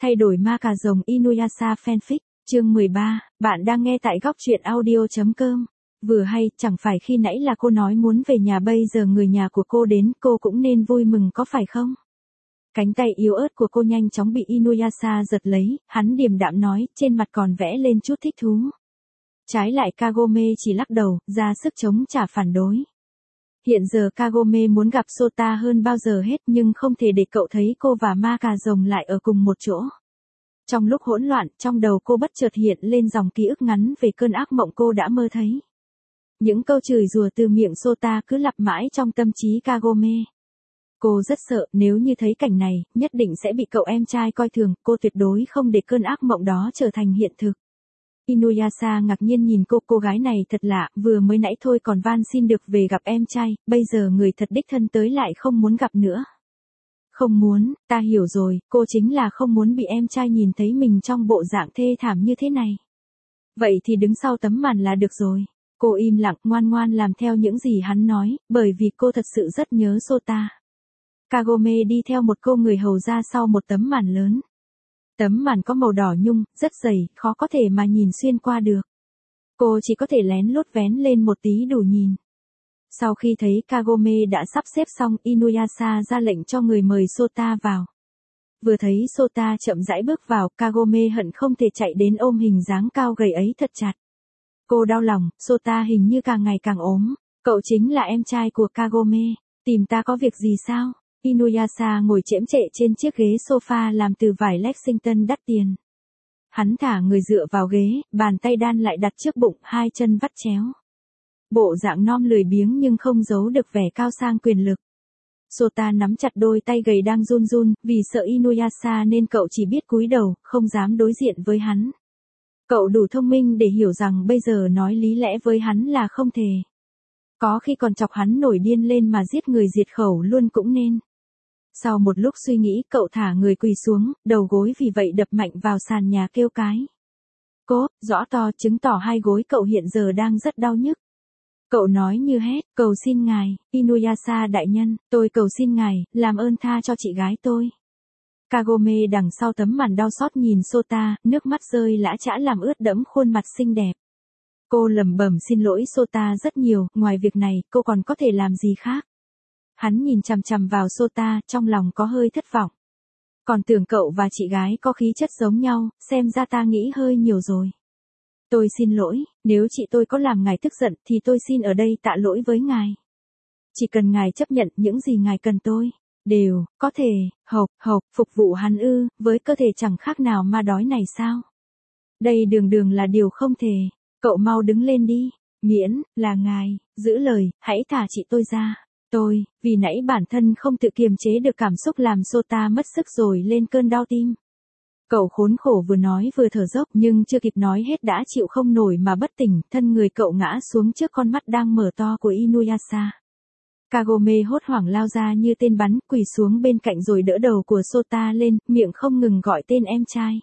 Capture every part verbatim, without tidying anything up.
Thay đổi ma cà rồng Inuyasha fanfic, chương mười ba, bạn đang nghe tại góc truyện audio.com. Vừa hay, chẳng phải khi nãy là cô nói muốn về nhà, bây giờ người nhà của cô đến, cô cũng nên vui mừng có phải không? Cánh tay yếu ớt của cô nhanh chóng bị Inuyasha giật lấy, hắn điềm đạm nói, trên mặt còn vẽ lên chút thích thú. Trái lại Kagome chỉ lắc đầu, ra sức chống trả phản đối. Hiện giờ Kagome muốn gặp Sota hơn bao giờ hết, nhưng không thể để cậu thấy cô và ma cà rồng lại ở cùng một chỗ. Trong lúc hỗn loạn, trong đầu cô bất chợt hiện lên dòng ký ức ngắn về cơn ác mộng cô đã mơ thấy. Những câu chửi rủa từ miệng Sota cứ lặp mãi trong tâm trí Kagome. Cô rất sợ, nếu như thấy cảnh này, nhất định sẽ bị cậu em trai coi thường, cô tuyệt đối không để cơn ác mộng đó trở thành hiện thực. Inuyasha ngạc nhiên nhìn cô, cô gái này thật lạ, vừa mới nãy thôi còn van xin được về gặp em trai, bây giờ người thật đích thân tới lại không muốn gặp nữa. Không muốn, ta hiểu rồi, cô chính là không muốn bị em trai nhìn thấy mình trong bộ dạng thê thảm như thế này. Vậy thì đứng sau tấm màn là được rồi. Cô im lặng, ngoan ngoan làm theo những gì hắn nói, bởi vì cô thật sự rất nhớ Sota. Kagome đi theo một cô người hầu ra sau một tấm màn lớn. Tấm màn có màu đỏ nhung, rất dày, khó có thể mà nhìn xuyên qua được. Cô chỉ có thể lén lút vén lên một tí đủ nhìn. Sau khi thấy Kagome đã sắp xếp xong, Inuyasha ra lệnh cho người mời Sota vào. Vừa thấy Sota chậm rãi bước vào, Kagome hận không thể chạy đến ôm hình dáng cao gầy ấy thật chặt. Cô đau lòng, Sota hình như càng ngày càng ốm. Cậu chính là em trai của Kagome. Tìm ta có việc gì sao? Inuyasha ngồi chễm chệ trên chiếc ghế sofa làm từ vải Lexington đắt tiền. Hắn thả người dựa vào ghế, bàn tay đan lại đặt trước bụng, hai chân vắt chéo. Bộ dạng non lười biếng nhưng không giấu được vẻ cao sang quyền lực. Sota nắm chặt đôi tay gầy đang run run, vì sợ Inuyasha nên cậu chỉ biết cúi đầu, không dám đối diện với hắn. Cậu đủ thông minh để hiểu rằng bây giờ nói lý lẽ với hắn là không thể. Có khi còn chọc hắn nổi điên lên mà giết người diệt khẩu luôn cũng nên. Sau một lúc suy nghĩ, cậu thả người quỳ xuống, đầu gối vì vậy đập mạnh vào sàn nhà kêu cái. Cốp, rõ to chứng tỏ hai gối cậu hiện giờ đang rất đau nhức. Cậu nói như hét, cầu xin ngài, Inuyasha đại nhân, tôi cầu xin ngài, làm ơn tha cho chị gái tôi. Kagome đằng sau tấm màn đau xót nhìn Sota, nước mắt rơi lã chã làm ướt đẫm khuôn mặt xinh đẹp. Cô lẩm bẩm xin lỗi Sota rất nhiều, ngoài việc này, cô còn có thể làm gì khác? Hắn nhìn chằm chằm vào Sota, trong lòng có hơi thất vọng. Còn tưởng cậu và chị gái có khí chất giống nhau, xem ra ta nghĩ hơi nhiều rồi. Tôi xin lỗi, nếu chị tôi có làm ngài tức giận thì tôi xin ở đây tạ lỗi với ngài. Chỉ cần ngài chấp nhận những gì ngài cần tôi, đều, có thể, hộp, hộp, phục vụ hắn ư, với cơ thể chẳng khác nào ma đói này sao? Đây đường đường là điều không thể, cậu mau đứng lên đi, miễn, là ngài, giữ lời, hãy thả chị tôi ra. Tôi, vì nãy bản thân không tự kiềm chế được cảm xúc làm Sota mất sức rồi lên cơn đau tim. Cậu khốn khổ vừa nói vừa thở dốc nhưng chưa kịp nói hết đã chịu không nổi mà bất tỉnh, thân người cậu ngã xuống trước con mắt đang mở to của Inuyasha. Kagome hốt hoảng lao ra như tên bắn, quỳ xuống bên cạnh rồi đỡ đầu của Sota lên, miệng không ngừng gọi tên em trai.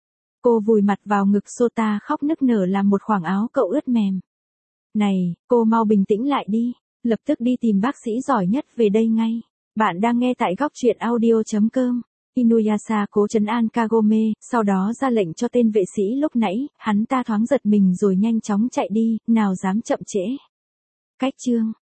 Cô vùi mặt vào ngực Sota khóc nức nở làm một khoảng áo cậu ướt mềm. Này, cô mau bình tĩnh lại đi, lập tức đi tìm bác sĩ giỏi nhất về đây ngay. Bạn đang nghe tại góc truyện audio.com. Inuyasha cố trấn an Kagome, sau đó ra lệnh cho tên vệ sĩ lúc nãy, hắn ta thoáng giật mình rồi nhanh chóng chạy đi, nào dám chậm trễ. Cách chương